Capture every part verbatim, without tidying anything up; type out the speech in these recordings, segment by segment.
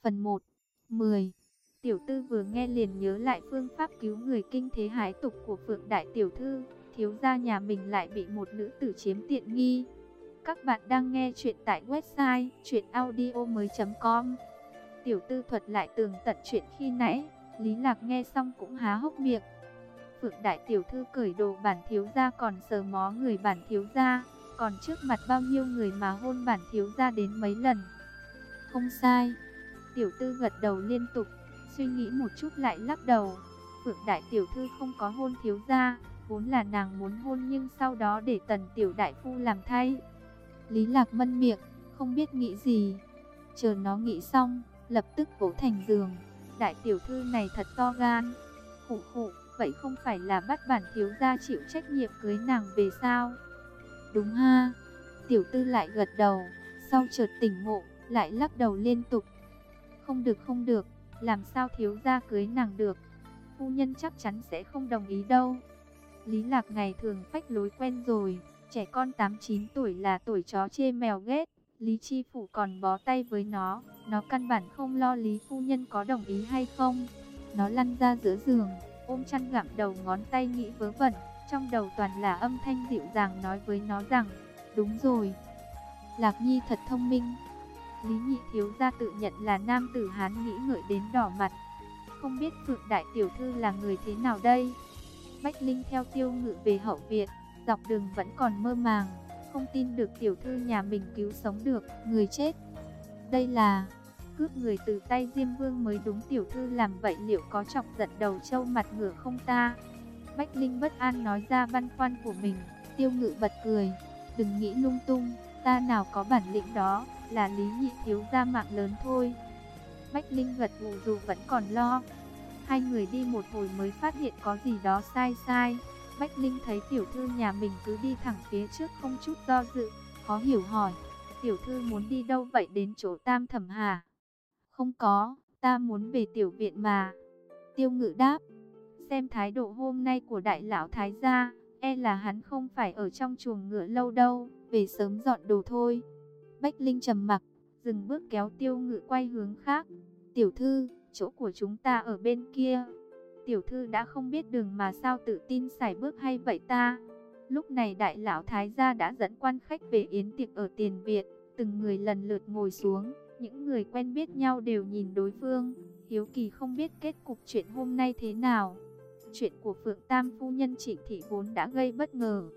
Phần một. mười. Tiểu tư vừa nghe liền nhớ lại phương pháp cứu người kinh thế hãi tục của Phượng đại tiểu thư, thiếu gia nhà mình lại bị một nữ tử chiếm tiện nghi. Các bạn đang nghe chuyện tại website truyện audio mới chấm com. Tiểu tư thuật lại tường tận chuyện khi nãy, Lý Lạc nghe xong cũng há hốc miệng. Phượng đại tiểu thư cởi đồ bản thiếu gia còn sờ mó người bản thiếu gia, còn trước mặt bao nhiêu người mà hôn bản thiếu gia đến mấy lần. Không sai. Tiểu tư gật đầu liên tục, suy nghĩ một chút lại lắc đầu. Phượng đại tiểu thư không có hôn thiếu gia, vốn là nàng muốn hôn nhưng sau đó để Tần tiểu đại phu làm thay. Lý Lạc mân miệng, không biết nghĩ gì. Chờ nó nghĩ xong, lập tức vỗ thành giường. Đại tiểu thư này thật to gan. Khụ khụ, vậy không phải là bắt bản thiếu gia chịu trách nhiệm cưới nàng về sao? Đúng ha. Tiểu tư lại gật đầu, sau chợt tỉnh ngộ, lại lắc đầu liên tục. Không được không được, làm sao thiếu gia cưới nàng được? Phu nhân chắc chắn sẽ không đồng ý đâu. Lý Lạc ngày thường phách lối quen rồi, trẻ con tám chín tuổi là tuổi chó chê mèo ghét. Lý Chi Phủ còn bó tay với nó, nó căn bản không lo Lý phu nhân có đồng ý hay không. Nó lăn ra giữa giường, ôm chăn gặm đầu ngón tay nghĩ vớ vẩn, trong đầu toàn là âm thanh dịu dàng nói với nó rằng, đúng rồi, Lạc Nhi thật thông minh. Lý nhị thiếu gia tự nhận là nam tử Hán nghĩ ngợi đến đỏ mặt. Không biết Phượng đại tiểu thư là người thế nào đây? Bách Linh theo Tiêu Ngự về hậu viện, dọc đường vẫn còn mơ màng, không tin được tiểu thư nhà mình cứu sống được người chết. Đây là cướp người từ tay Diêm Vương mới đúng, tiểu thư làm vậy liệu có chọc giận đầu trâu mặt ngựa không ta? Bách Linh bất an nói ra băn khoăn của mình. Tiêu Ngự bật cười, đừng nghĩ lung tung, ta nào có bản lĩnh đó, là Lý nhị thiếu gia mạng lớn thôi. Bách Linh gật gù dù vẫn còn lo. Hai người đi một hồi mới phát hiện có gì đó sai sai. Bách Linh thấy tiểu thư nhà mình cứ đi thẳng phía trước không chút do dự, khó hiểu hỏi, tiểu thư muốn đi đâu vậy, đến chỗ Tam Thẩm hả? Không có, ta muốn về tiểu viện mà. Tiêu Ngự đáp, xem thái độ hôm nay của đại lão thái gia, e là hắn không phải ở trong chuồng ngựa lâu đâu, về sớm dọn đồ thôi. Bách Linh trầm mặc, dừng bước kéo Tiêu Ngự quay hướng khác. Tiểu thư, chỗ của chúng ta ở bên kia. Tiểu thư đã không biết đường mà sao tự tin sải bước hay vậy ta? Lúc này đại lão thái gia đã dẫn quan khách về yến tiệc ở tiền viện, từng người lần lượt ngồi xuống, những người quen biết nhau đều nhìn đối phương, hiếu kỳ không biết kết cục chuyện hôm nay thế nào. Chuyện của Phượng Tam phu nhân Trịnh thị vốn đã gây bất ngờ,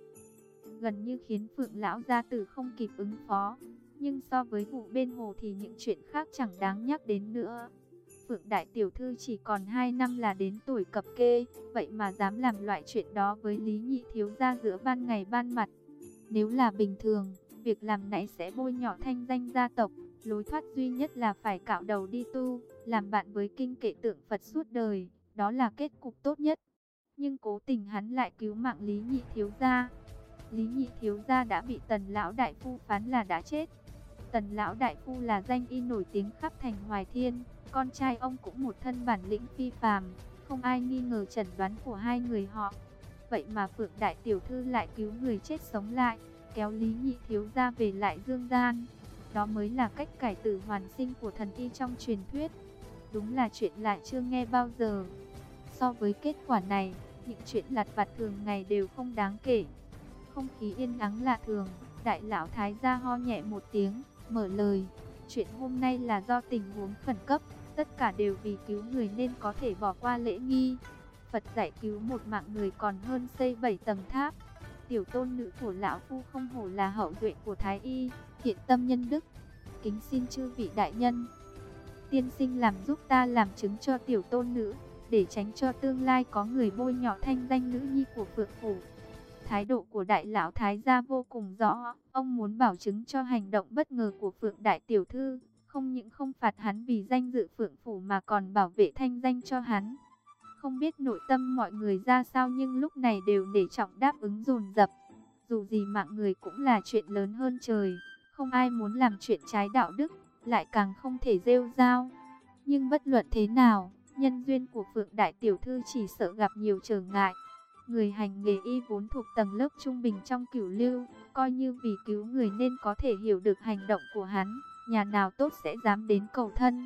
gần như khiến Phượng lão gia tử không kịp ứng phó, nhưng so với vụ bên hồ thì những chuyện khác chẳng đáng nhắc đến nữa. Phượng đại tiểu thư chỉ còn hai năm là đến tuổi cập kê, vậy mà dám làm loại chuyện đó với Lý nhị thiếu gia giữa ban ngày ban mặt. Nếu là bình thường, việc làm nãy sẽ bôi nhọ thanh danh gia tộc, lối thoát duy nhất là phải cạo đầu đi tu, làm bạn với kinh kệ tượng Phật suốt đời, đó là kết cục tốt nhất. Nhưng cố tình hắn lại cứu mạng Lý nhị thiếu gia. Lý nhị thiếu gia đã bị Tần lão đại phu phán là đã chết. Tần lão đại phu là danh y nổi tiếng khắp thành Hoài Thiên, con trai ông cũng một thân bản lĩnh phi phàm, không ai nghi ngờ chẩn đoán của hai người họ. Vậy mà Phượng đại tiểu thư lại cứu người chết sống lại, kéo Lý nhị thiếu gia về lại dương gian. Đó mới là cách cải tử hoàn sinh của thần y trong truyền thuyết. Đúng là chuyện lại chưa nghe bao giờ. So với kết quả này, những chuyện lặt vặt thường ngày đều không đáng kể. Không khí yên ắng lạ thường, đại lão thái gia ho nhẹ một tiếng, mở lời. Chuyện hôm nay là do tình huống khẩn cấp, tất cả đều vì cứu người nên có thể bỏ qua lễ nghi. Phật dạy cứu một mạng người còn hơn xây bảy tầng tháp. Tiểu tôn nữ của lão phu không hổ là hậu duệ của thái y, thiện tâm nhân đức. Kính xin chư vị đại nhân, tiên sinh làm giúp ta làm chứng cho tiểu tôn nữ, để tránh cho tương lai có người bôi nhọ thanh danh nữ nhi của Phượng phủ. Thái độ của đại lão thái gia vô cùng rõ, ông muốn bảo chứng cho hành động bất ngờ của Phượng đại tiểu thư, không những không phạt hắn vì danh dự Phượng phủ mà còn bảo vệ thanh danh cho hắn. Không biết nội tâm mọi người ra sao nhưng lúc này đều nể trọng đáp ứng dồn dập. Dù gì mạng người cũng là chuyện lớn hơn trời, không ai muốn làm chuyện trái đạo đức, lại càng không thể rêu rao. Nhưng bất luận thế nào, nhân duyên của Phượng đại tiểu thư chỉ sợ gặp nhiều trở ngại. Người hành nghề y vốn thuộc tầng lớp trung bình trong cửu lưu, coi như vì cứu người nên có thể hiểu được hành động của hắn, nhà nào tốt sẽ dám đến cầu thân.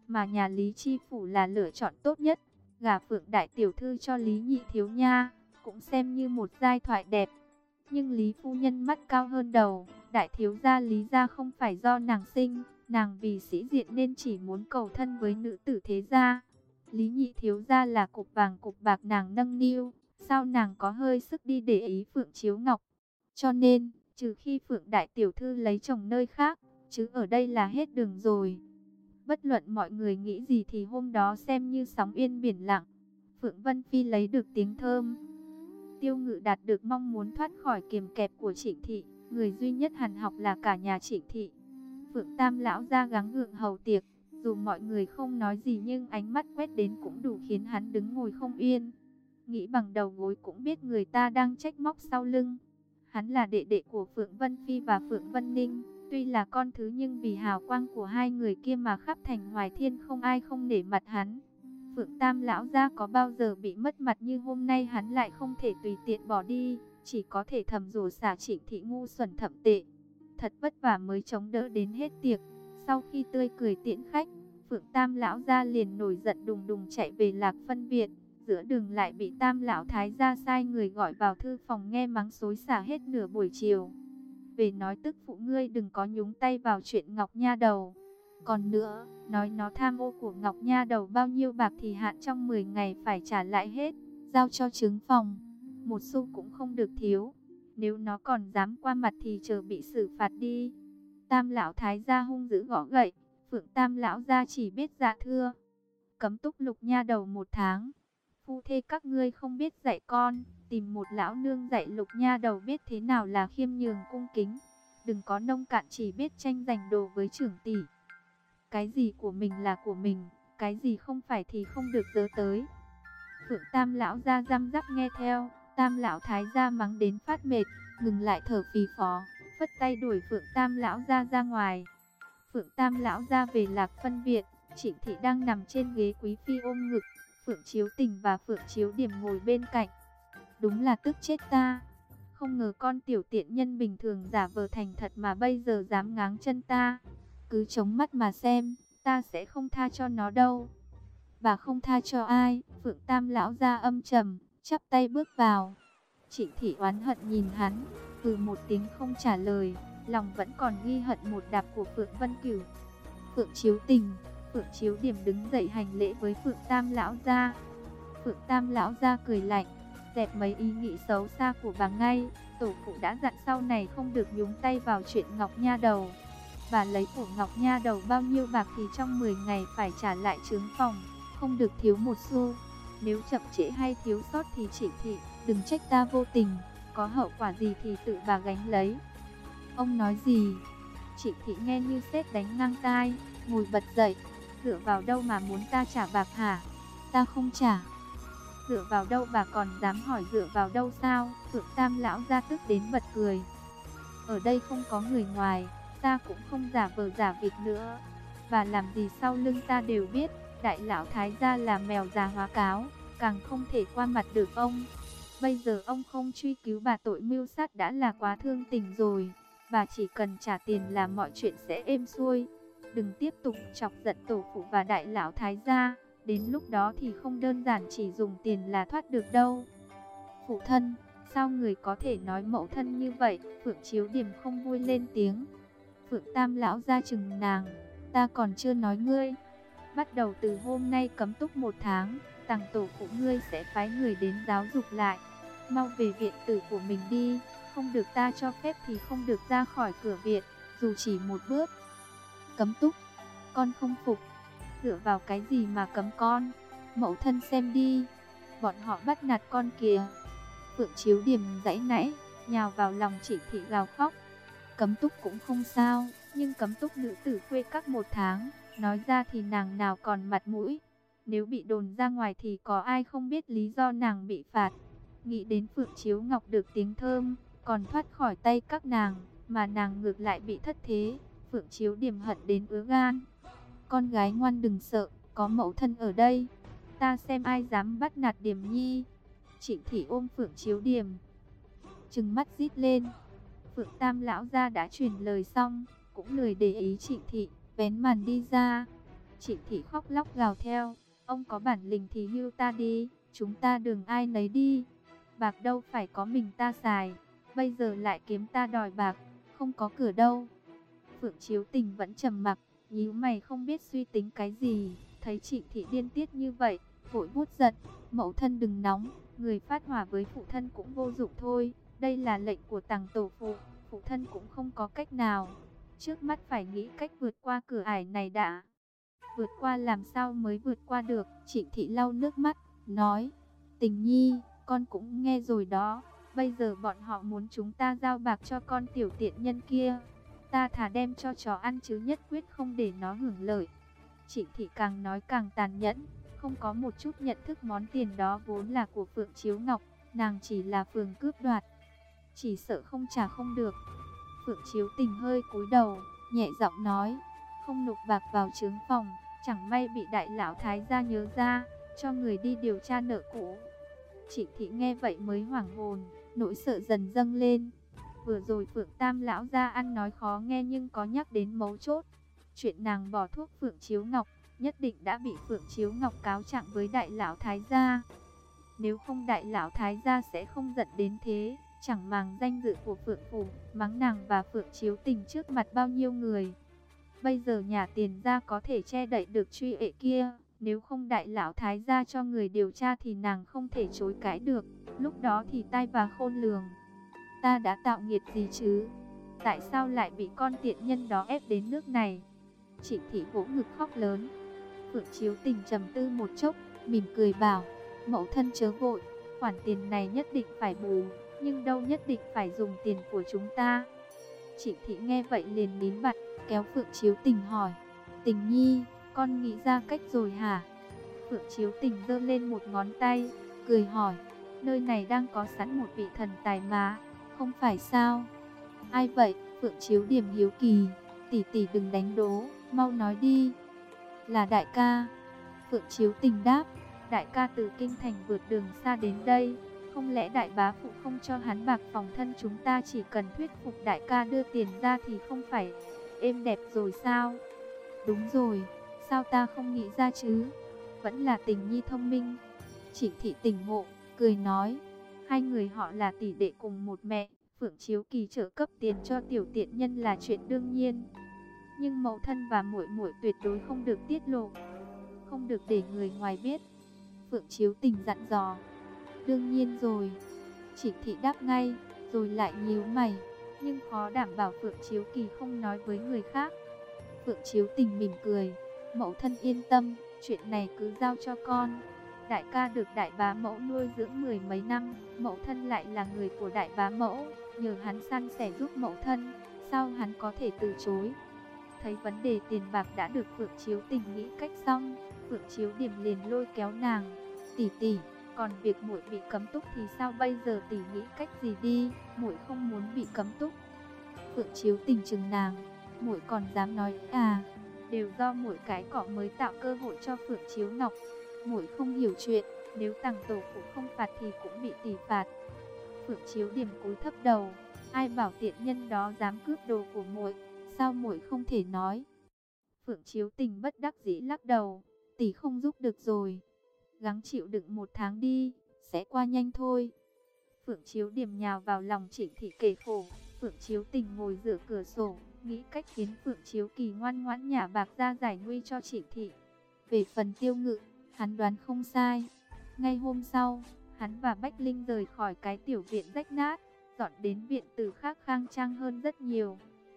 mà nhà Lý Chi Phủ là lựa chọn tốt nhất. Gả Phượng đại tiểu thư cho Lý Nhị thiếu nha, cũng xem như một giai thoại đẹp. Nhưng Lý phu nhân mắt cao hơn đầu, đại thiếu gia Lý gia không phải do nàng sinh, nàng vì sĩ diện nên chỉ muốn cầu thân với nữ tử thế gia. Lý Nhị thiếu gia là cục vàng cục bạc nàng nâng niu, sao nàng có hơi sức đi để ý Phượng Chiếu Ngọc. Cho nên, trừ khi Phượng đại tiểu thư lấy chồng nơi khác, chứ ở đây là hết đường rồi. Bất luận mọi người nghĩ gì thì hôm đó xem như sóng yên biển lặng. Phượng Vân Phi lấy được tiếng thơm, Tiêu Ngự đạt được mong muốn thoát khỏi kiềm kẹp của Trịnh thị, người duy nhất hằn học là cả nhà Trịnh thị. Phượng Tam lão ra gắng gượng hầu tiệc, dù mọi người không nói gì nhưng ánh mắt quét đến cũng đủ khiến hắn đứng ngồi không yên. Nghĩ bằng đầu gối cũng biết người ta đang trách móc sau lưng. Hắn là đệ đệ của Phượng Vân Phi và Phượng Vân Ninh, tuy là con thứ nhưng vì hào quang của hai người kia mà khắp thành Hoài Thiên không ai không nể mặt hắn. Phượng Tam lão gia có bao giờ bị mất mặt như hôm nay, hắn lại không thể tùy tiện bỏ đi, chỉ có thể thầm rủa xả Trịnh thị ngu xuẩn thậm tệ. Thật vất vả mới chống đỡ đến hết tiệc. Sau khi tươi cười tiễn khách, Phượng Tam lão gia liền nổi giận đùng đùng chạy về Lạc Phân viện. Giữa đường lại bị Tam lão thái gia sai người gọi vào thư phòng nghe mắng xối xả hết nửa buổi chiều. Về nói tức phụ ngươi đừng có nhúng tay vào chuyện Ngọc Nha Đầu. Còn nữa, nói nó tham ô của Ngọc Nha Đầu bao nhiêu bạc thì hạn trong mười ngày phải trả lại hết, giao cho trướng phòng, một xu cũng không được thiếu. Nếu nó còn dám qua mặt thì chờ bị xử phạt đi. Tam lão thái gia hung dữ gõ gậy, Phượng Tam lão gia chỉ biết dạ thưa. Cấm túc Lục Nha Đầu một tháng. Phu thê các ngươi không biết dạy con, tìm một lão nương dạy Lục Nha Đầu biết thế nào là khiêm nhường cung kính. Đừng có nông cạn chỉ biết tranh giành đồ với trưởng tỷ. Cái gì của mình là của mình, cái gì không phải thì không được dớ tới. Phượng Tam lão gia răm rắp nghe theo, Tam lão thái gia mắng đến phát mệt, ngừng lại thở phì phò, phất tay đuổi Phượng Tam lão gia ra ngoài. Phượng Tam lão gia về Lạc Phân viện, Trịnh thị đang nằm trên ghế quý phi ôm ngực, Phượng Chiếu Tình và Phượng Chiếu Điểm ngồi bên cạnh. Đúng là tức chết ta, không ngờ con tiểu tiện nhân bình thường giả vờ thành thật mà bây giờ dám ngáng chân ta. Cứ chống mắt mà xem, ta sẽ không tha cho nó đâu. Bà không tha cho ai? Phượng Tam lão gia âm trầm, chắp tay bước vào. Trịnh thị oán hận nhìn hắn, từ một tiếng không trả lời, lòng vẫn còn ghi hận một đạp của Phượng Vân Cửu. Phượng Chiếu Tình, Phượng Chiếu Điểm đứng dậy hành lễ với Phượng Tam lão gia. Phượng Tam lão gia cười lạnh, dẹp mấy ý nghĩ xấu xa của bà ngay. Tổ phụ đã dặn sau này không được nhúng tay vào chuyện Ngọc Nha Đầu. Bà lấy của Ngọc Nha Đầu bao nhiêu bạc thì trong mười ngày phải trả lại trướng phòng, không được thiếu một xu. Nếu chậm trễ hay thiếu sót thì Trịnh thị, đừng trách ta vô tình, có hậu quả gì thì tự bà gánh lấy. Ông nói gì? Trịnh thị nghe như sét đánh ngang tai, ngồi bật dậy. Dựa vào đâu mà muốn ta trả bạc hả? Ta không trả. Dựa vào đâu bà còn dám hỏi dựa vào đâu sao? Phượng Tam lão ra tức đến bật cười. Ở đây không có người ngoài, ta cũng không giả vờ giả vịt nữa. Và làm gì sau lưng ta đều biết. Đại lão thái gia là mèo già hóa cáo, càng không thể qua mặt được ông. Bây giờ ông không truy cứu bà tội mưu sát đã là quá thương tình rồi. Bà chỉ cần trả tiền là mọi chuyện sẽ êm xuôi. Đừng tiếp tục chọc giận tổ phụ và đại lão thái gia. Đến lúc đó thì không đơn giản chỉ dùng tiền là thoát được đâu. Phụ thân, sao người có thể nói mẫu thân như vậy? Phượng Chiếu Điểm không vui lên tiếng. Phượng Tam lão ra chừng nàng, ta còn chưa nói ngươi. Bắt đầu từ hôm nay cấm túc một tháng, tàng tổ phụ ngươi sẽ phái người đến giáo dục lại. Mau về viện tử của mình đi, không được ta cho phép thì không được ra khỏi cửa viện, dù chỉ một bước. Cấm túc, con không phục. Dựa vào cái gì mà cấm con? Mẫu thân xem đi, bọn họ bắt nạt con kìa. Phượng Chiếu Điểm giãy nãy, nhào vào lòng Trịnh thị gào khóc. Cấm túc cũng không sao, nhưng cấm túc nữ tử khuê các một tháng, nói ra thì nàng nào còn mặt mũi. Nếu bị đồn ra ngoài thì có ai không biết lý do nàng bị phạt. Nghĩ đến Phượng Chiếu Ngọc được tiếng thơm, còn thoát khỏi tay các nàng, mà nàng ngược lại bị thất thế. Phượng Chiếu Điểm hận đến ứa gan. Con gái ngoan đừng sợ, có mẫu thân ở đây, ta xem ai dám bắt nạt Điểm nhi. Trịnh thị ôm Phượng Chiếu Điểm, trừng mắt rít lên. Phượng Tam lão gia đã truyền lời xong, cũng lười để ý Trịnh thị, vén màn đi ra. Trịnh Thị khóc lóc gào theo, ông có bản lĩnh thì hưu ta đi, chúng ta đường ai nấy đi. Bạc đâu phải có mình ta xài, bây giờ lại kiếm ta đòi bạc, không có cửa đâu. Phượng Chiếu Tình vẫn trầm mặc, nhíu mày không biết suy tính cái gì, thấy Trịnh Thị điên tiết như vậy, vội vuốt giận, mẫu thân đừng nóng, người phát hỏa với phụ thân cũng vô dụng thôi, đây là lệnh của Tằng tổ phụ, phụ thân cũng không có cách nào. Trước mắt phải nghĩ cách vượt qua cửa ải này đã. Vượt qua làm sao mới vượt qua được? Trịnh Thị lau nước mắt, nói, Tình Nhi, con cũng nghe rồi đó, bây giờ bọn họ muốn chúng ta giao bạc cho con tiểu tiện nhân kia. Ta thà đem cho chó ăn chứ nhất quyết không để nó hưởng lợi. Trịnh Thị càng nói càng tàn nhẫn, không có một chút nhận thức món tiền đó vốn là của Phượng Chiếu Ngọc, nàng chỉ là phường cướp đoạt, chỉ sợ không trả không được. Phượng Chiếu Tình hơi cúi đầu, nhẹ giọng nói, không nộp bạc vào trướng phòng, chẳng may bị đại lão thái gia nhớ ra, cho người đi điều tra nợ cũ. Trịnh Thị nghe vậy mới hoảng hồn, nỗi sợ dần dâng lên. Vừa rồi Phượng Tam lão gia ăn nói khó nghe nhưng có nhắc đến mấu chốt. Chuyện nàng bỏ thuốc Phượng Chiếu Ngọc, nhất định đã bị Phượng Chiếu Ngọc cáo trạng với đại lão thái gia. Nếu không đại lão thái gia sẽ không giận đến thế, chẳng màng danh dự của Phượng phủ, mắng nàng và Phượng Chiếu Tình trước mặt bao nhiêu người. Bây giờ nhà tiền gia có thể che đậy được truy ệ kia, nếu không đại lão thái gia cho người điều tra thì nàng không thể chối cãi được, lúc đó thì tai và khôn lường. Ta đã tạo nghiệt gì chứ? Tại sao lại bị con tiện nhân đó ép đến nước này? Trịnh Thị vỗ ngực khóc lớn. Phượng Chiếu Tình trầm tư một chốc, mỉm cười bảo, mẫu thân chớ vội, khoản tiền này nhất định phải bù, nhưng đâu nhất định phải dùng tiền của chúng ta. Trịnh Thị nghe vậy liền nín bặt, kéo Phượng Chiếu Tình hỏi, Tình Nhi, con nghĩ ra cách rồi hả? Phượng Chiếu Tình giơ lên một ngón tay, cười hỏi, nơi này đang có sẵn một vị thần tài mà, không phải sao? Ai vậy? Phượng Chiếu Điểm hiếu kỳ, tỷ tỷ đừng đánh đố, mau nói đi. Là đại ca. Phượng Chiếu Tình đáp, đại ca từ kinh thành vượt đường xa đến đây, không lẽ đại bá phụ không cho hắn bạc phòng thân, chúng ta chỉ cần thuyết phục đại ca đưa tiền ra thì không phải êm đẹp rồi sao? Đúng rồi, sao ta không nghĩ ra chứ? Vẫn là Tình Nhi thông minh. Trịnh Thị tỉnh ngộ, cười nói, hai người họ là tỷ đệ cùng một mẹ, Phượng Chiếu Kỳ trợ cấp tiền cho tiểu tiện nhân là chuyện đương nhiên. Nhưng mẫu thân và muội muội tuyệt đối không được tiết lộ, không được để người ngoài biết. Phượng Chiếu Tình dặn dò. Đương nhiên rồi. Trịnh Thị đáp ngay, rồi lại nhíu mày, nhưng khó đảm bảo Phượng Chiếu Kỳ không nói với người khác. Phượng Chiếu Tình mỉm cười, mẫu thân yên tâm, chuyện này cứ giao cho con. Đại ca được đại bá mẫu nuôi dưỡng mười mấy năm, mẫu thân lại là người của đại bá mẫu, nhờ hắn san sẻ giúp mẫu thân, sao hắn có thể từ chối? Thấy vấn đề tiền bạc đã được Phượng Chiếu Tình nghĩ cách xong, Phượng Chiếu Điểm liền lôi kéo nàng, tỷ tỷ, còn việc muội bị cấm túc thì sao bây giờ, tỷ nghĩ cách gì đi, muội không muốn bị cấm túc. Phượng Chiếu Tình chừng nàng, muội còn dám nói à? Đều do muội cái cọ mới tạo cơ hội cho Phượng Chiếu Ngọc. Muội không hiểu chuyện, nếu Tằng tổ phụ không phạt thì cũng bị tỷ phạt. Phượng Chiếu Điểm cúi thấp đầu, ai bảo tiện nhân đó dám cướp đồ của muội, sao muội không thể nói? Phượng Chiếu Tình bất đắc dĩ lắc đầu, tỷ không giúp được rồi, gắng chịu đựng một tháng đi, sẽ qua nhanh thôi. Phượng Chiếu Điểm nhào vào lòng Trịnh Thị kể khổ. Phượng Chiếu Tình ngồi giữa cửa sổ, nghĩ cách khiến Phượng Chiếu Kỳ ngoan ngoãn nhả bạc ra giải nguy cho Trịnh Thị. Về phần Tiêu Ngự, hắn đoán không sai. Ngay hôm sau, hắn và Bách Linh rời khỏi cái tiểu viện rách nát, dọn đến viện từ khác khang trang hơn rất nhiều.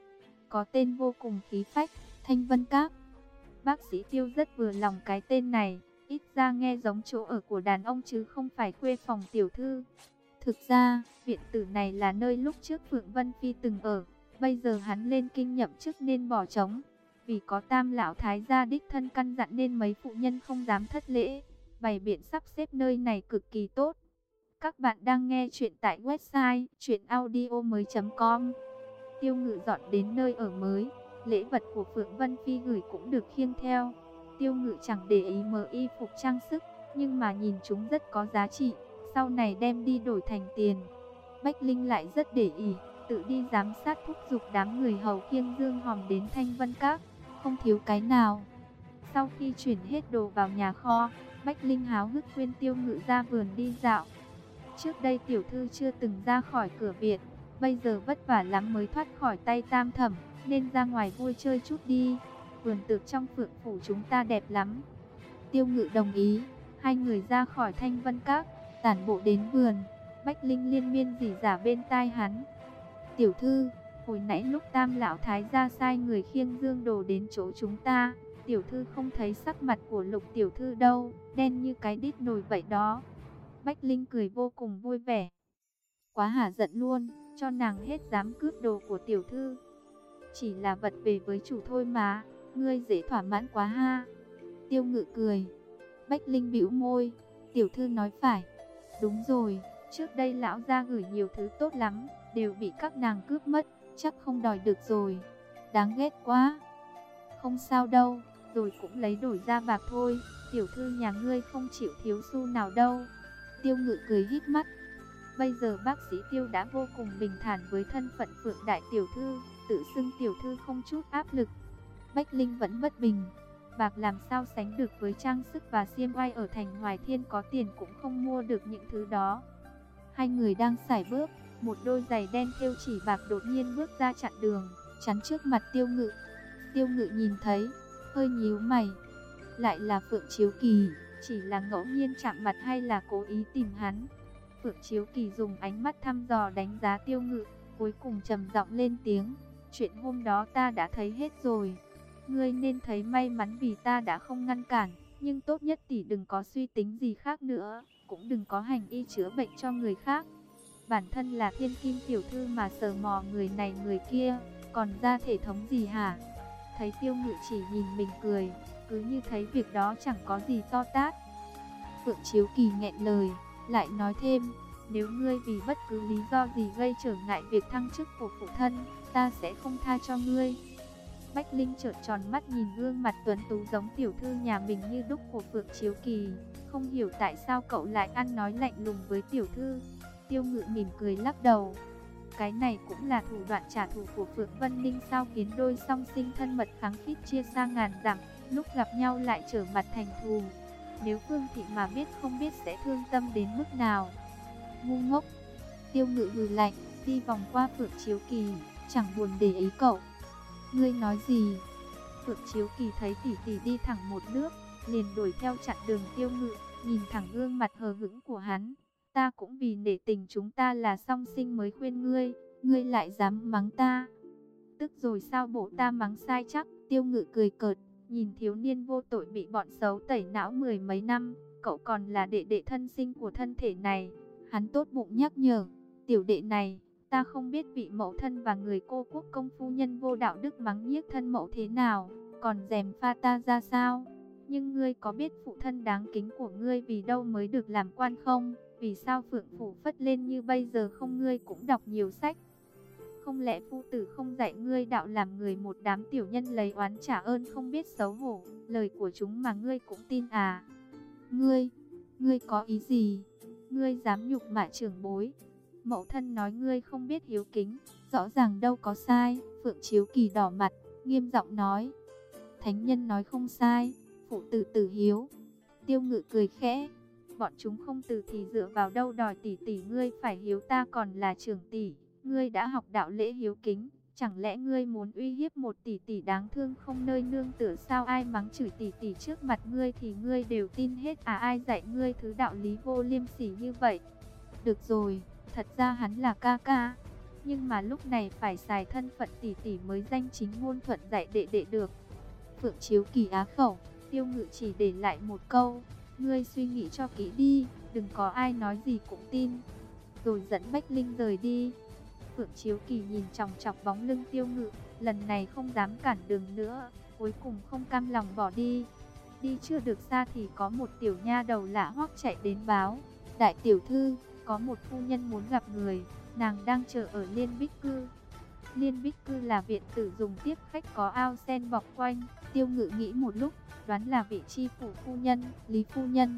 Có tên vô cùng khí phách, Thanh Vân Các. Bác sĩ Tiêu rất vừa lòng cái tên này, ít ra nghe giống chỗ ở của đàn ông chứ không phải khuê phòng tiểu thư. Thực ra, viện tử này là nơi lúc trước Phượng Vân Phi từng ở, bây giờ hắn lên kinh nhậm chức nên bỏ trống. Vì có Tam lão thái gia đích thân căn dặn nên mấy phụ nhân không dám thất lễ, bày biện sắp xếp nơi này cực kỳ tốt. Các bạn đang nghe chuyện tại website truyện audio mới chấm com. Tiêu Ngự dọn đến nơi ở mới, lễ vật của Phượng Vân Phi gửi cũng được khiêng theo. Tiêu Ngự chẳng để ý mớ y phục trang sức, nhưng mà nhìn chúng rất có giá trị, sau này đem đi đổi thành tiền. Bách Linh lại rất để ý, tự đi giám sát thúc giục đám người hầu khiêng dương hòm đến Thanh Vân Các, không thiếu cái nào. Sau khi chuyển hết đồ vào nhà kho, Bách Linh háo hức khuyên Tiêu Ngự ra vườn đi dạo. Trước đây tiểu thư chưa từng ra khỏi cửa viện, bây giờ vất vả lắm mới thoát khỏi tay Tam Thẩm, nên ra ngoài vui chơi chút đi. Vườn tược trong Phượng phủ chúng ta đẹp lắm. Tiêu Ngự đồng ý, hai người ra khỏi Thanh Vân Các, tản bộ đến vườn. Bách Linh liên miên rỉ rả bên tai hắn. Tiểu thư, hồi nãy lúc Tam lão thái gia sai người khiêng dương đồ đến chỗ chúng ta, tiểu thư không thấy sắc mặt của Lục tiểu thư đâu, đen như cái đít nồi vậy đó. Bách Linh cười vô cùng vui vẻ. Quá hả giận luôn, cho nàng hết dám cướp đồ của tiểu thư. Chỉ là vật về với chủ thôi mà, ngươi dễ thỏa mãn quá ha. Tiêu Ngự cười. Bách Linh bĩu môi, tiểu thư nói phải. Đúng rồi, trước đây lão gia gửi nhiều thứ tốt lắm, đều bị các nàng cướp mất, chắc không đòi được rồi. Đáng ghét quá. Không sao đâu, rồi cũng lấy đổi ra bạc thôi, tiểu thư nhà ngươi không chịu thiếu xu nào đâu. Tiêu Ngự cười híp mắt. Bây giờ bác sĩ Tiêu đã vô cùng bình thản với thân phận Phượng đại tiểu thư, tự xưng tiểu thư không chút áp lực. Bách Linh vẫn bất bình. Bạc làm sao sánh được với trang sức và xiêm oai ở thành Hoài Thiên, có tiền cũng không mua được những thứ đó. Hai người đang sải bước, một đôi giày đen thêu chỉ bạc đột nhiên bước ra chặn đường, chắn trước mặt Tiêu Ngự. Tiêu Ngự nhìn thấy, hơi nhíu mày. Lại là Phượng Chiếu Kỳ, chỉ là ngẫu nhiên chạm mặt hay là cố ý tìm hắn? Phượng Chiếu Kỳ dùng ánh mắt thăm dò đánh giá Tiêu Ngự, cuối cùng trầm giọng lên tiếng. Chuyện hôm đó ta đã thấy hết rồi. Ngươi nên thấy may mắn vì ta đã không ngăn cản, nhưng tốt nhất tỷ đừng có suy tính gì khác nữa, cũng đừng có hành y chữa bệnh cho người khác. Bản thân là thiên kim tiểu thư mà sờ mò người này người kia, còn ra thể thống gì hả? Thấy Tiêu Ngự chỉ nhìn mình cười, cứ như thấy việc đó chẳng có gì to tát. Phượng Chiếu Kỳ nghẹn lời, lại nói thêm, nếu ngươi vì bất cứ lý do gì gây trở ngại việc thăng chức của phụ thân, ta sẽ không tha cho ngươi. Bách Linh trợn tròn mắt nhìn gương mặt tuấn tú giống tiểu thư nhà mình như đúc của Phượng Chiếu Kỳ, không hiểu tại sao cậu lại ăn nói lạnh lùng với tiểu thư. Tiêu Ngự mỉm cười lắc đầu. Cái này cũng là thủ đoạn trả thù của Phượng Vân Ninh sao, khiến đôi song sinh thân mật kháng khít chia xa ngàn dặm, lúc gặp nhau lại trở mặt thành thù. Nếu Phương Thị mà biết không biết sẽ thương tâm đến mức nào. Ngu ngốc. Tiêu Ngự hừ lạnh, đi vòng qua Phượng Chiếu Kỳ, chẳng buồn để ý cậu. Ngươi nói gì? Phượng Chiếu Kỳ thấy tỷ tỷ đi thẳng một bước, liền đuổi theo chặn đường Tiêu Ngự, nhìn thẳng gương mặt hờ hững của hắn. Ta cũng vì nể tình chúng ta là song sinh mới khuyên ngươi, ngươi lại dám mắng ta. Tức rồi sao bộ ta mắng sai chắc? Tiêu Ngự cười cợt, nhìn thiếu niên vô tội bị bọn xấu tẩy não mười mấy năm, cậu còn là đệ đệ thân sinh của thân thể này. Hắn tốt bụng nhắc nhở, tiểu đệ này, ta không biết vị mẫu thân và người cô quốc công phu nhân vô đạo đức mắng nhiếc thân mẫu thế nào, còn dèm pha ta ra sao? Nhưng ngươi có biết phụ thân đáng kính của ngươi vì đâu mới được làm quan không? Vì sao Phượng phủ phất lên như bây giờ không? Ngươi cũng đọc nhiều sách. Không lẽ phu tử không dạy ngươi đạo làm người, một đám tiểu nhân lấy oán trả ơn không biết xấu hổ, lời của chúng mà ngươi cũng tin à? Ngươi, ngươi có ý gì? Ngươi dám nhục mạ trưởng bối? Mẫu thân nói ngươi không biết hiếu kính, rõ ràng đâu có sai. Phượng Chiếu Kỳ đỏ mặt, nghiêm giọng nói. Thánh nhân nói không sai, phụ tử tử hiếu. Tiêu Ngự cười khẽ. Bọn chúng không từ thì dựa vào đâu đòi tỷ tỷ ngươi phải hiếu, ta còn là trưởng tỷ. Ngươi đã học đạo lễ hiếu kính, chẳng lẽ ngươi muốn uy hiếp một tỷ tỷ đáng thương không nơi nương tựa sao? Ai mắng chửi tỷ tỷ trước mặt ngươi thì ngươi đều tin hết à? Ai dạy ngươi thứ đạo lý vô liêm sỉ như vậy? Được rồi, thật ra hắn là ca ca, nhưng mà lúc này phải xài thân phận tỷ tỷ mới danh chính ngôn thuận dạy đệ đệ được. Phượng Chiếu Kỳ á khẩu, Tiêu Ngự chỉ để lại một câu, ngươi suy nghĩ cho kỹ đi, đừng có ai nói gì cũng tin. Rồi dẫn Bách Linh rời đi. Phượng Chiếu Kỳ nhìn chòng chọc bóng lưng Tiêu Ngự, lần này không dám cản đường nữa, cuối cùng không cam lòng bỏ đi. Đi chưa được xa thì có một tiểu nha đầu lạ hoắc chạy đến báo, đại tiểu thư, có một phu nhân muốn gặp người, nàng đang chờ ở Liên Bích Cư. Liên Bích Cư là viện tử dùng tiếp khách có ao sen bọc quanh. Tiêu Ngự nghĩ một lúc, đoán là vị chi phủ phu nhân, Lý phu nhân.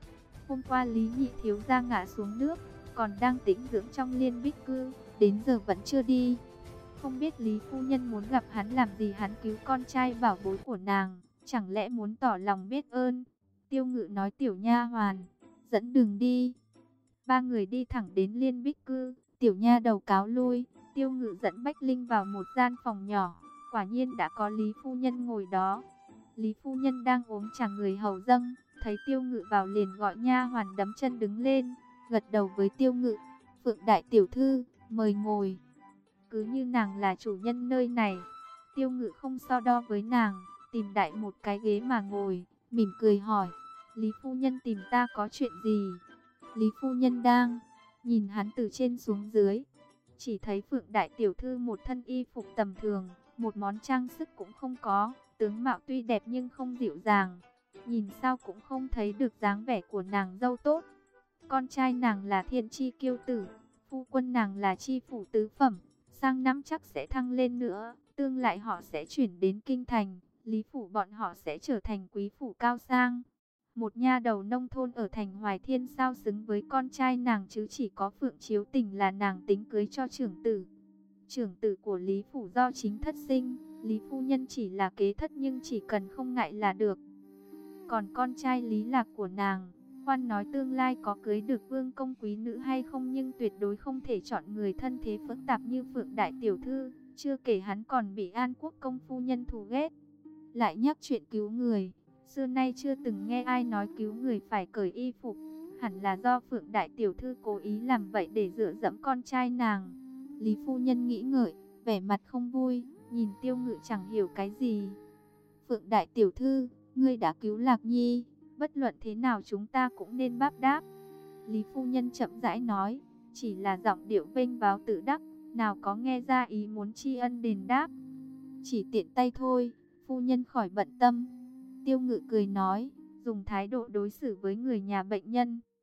Hôm qua Lý nhị thiếu gia ngã xuống nước, còn đang tĩnh dưỡng trong Liên Bích Cư, đến giờ vẫn chưa đi. Không biết Lý phu nhân muốn gặp hắn làm gì, hắn cứu con trai bảo bối của nàng, chẳng lẽ muốn tỏ lòng biết ơn? Tiêu Ngự nói tiểu nha hoàn, dẫn đường đi. Ba người đi thẳng đến Liên Bích Cư, tiểu nha đầu cáo lui, Tiêu Ngự dẫn Bách Linh vào một gian phòng nhỏ, quả nhiên đã có Lý phu nhân ngồi đó. Lý phu nhân đang uống trà người hầu dâng, thấy Tiêu Ngự vào liền gọi nha hoàn đấm chân đứng lên, gật đầu với Tiêu Ngự, Phượng đại tiểu thư, mời ngồi. Cứ như nàng là chủ nhân nơi này, Tiêu Ngự không so đo với nàng, tìm đại một cái ghế mà ngồi, mỉm cười hỏi, Lý phu nhân tìm ta có chuyện gì? Lý phu nhân đang nhìn hắn từ trên xuống dưới, chỉ thấy Phượng đại tiểu thư một thân y phục tầm thường, một món trang sức cũng không có, tướng mạo tuy đẹp nhưng không dịu dàng, nhìn sao cũng không thấy được dáng vẻ của nàng dâu tốt. Con trai nàng là thiên chi kiêu tử, phu quân nàng là chi phủ tứ phẩm, sang năm chắc sẽ thăng lên nữa, tương lại họ sẽ chuyển đến kinh thành, Lý phủ bọn họ sẽ trở thành quý phủ cao sang. Một nha đầu nông thôn ở thành Hoài Thiên sao xứng với con trai nàng chứ, chỉ có Phượng Chiếu Tình là nàng tính cưới cho trưởng tử. Trưởng tử của Lý phủ do chính thất sinh, Lý phu nhân chỉ là kế thất nhưng chỉ cần không ngại là được. Còn con trai Lý Lạc của nàng, khoan nói tương lai có cưới được vương công quý nữ hay không nhưng tuyệt đối không thể chọn người thân thế phức tạp như Phượng đại tiểu thư, chưa kể hắn còn bị An Quốc công phu nhân thù ghét. Lại nhắc chuyện cứu người, xưa nay chưa từng nghe ai nói cứu người phải cởi y phục, hẳn là do Phượng đại tiểu thư cố ý làm vậy để dựa dẫm con trai nàng. Lý phu nhân nghĩ ngợi, vẻ mặt không vui, nhìn Tiêu Ngự chẳng hiểu cái gì. Phượng đại tiểu thư, ngươi đã cứu Lạc Nhi, bất luận thế nào chúng ta cũng nên đáp đáp. Lý phu nhân chậm rãi nói, chỉ là giọng điệu vênh váo tự đắc, nào có nghe ra ý muốn tri ân đền đáp. Chỉ tiện tay thôi, phu nhân khỏi bận tâm. Tiêu Ngự cười nói, dùng thái độ đối xử với người nhà bệnh nhân,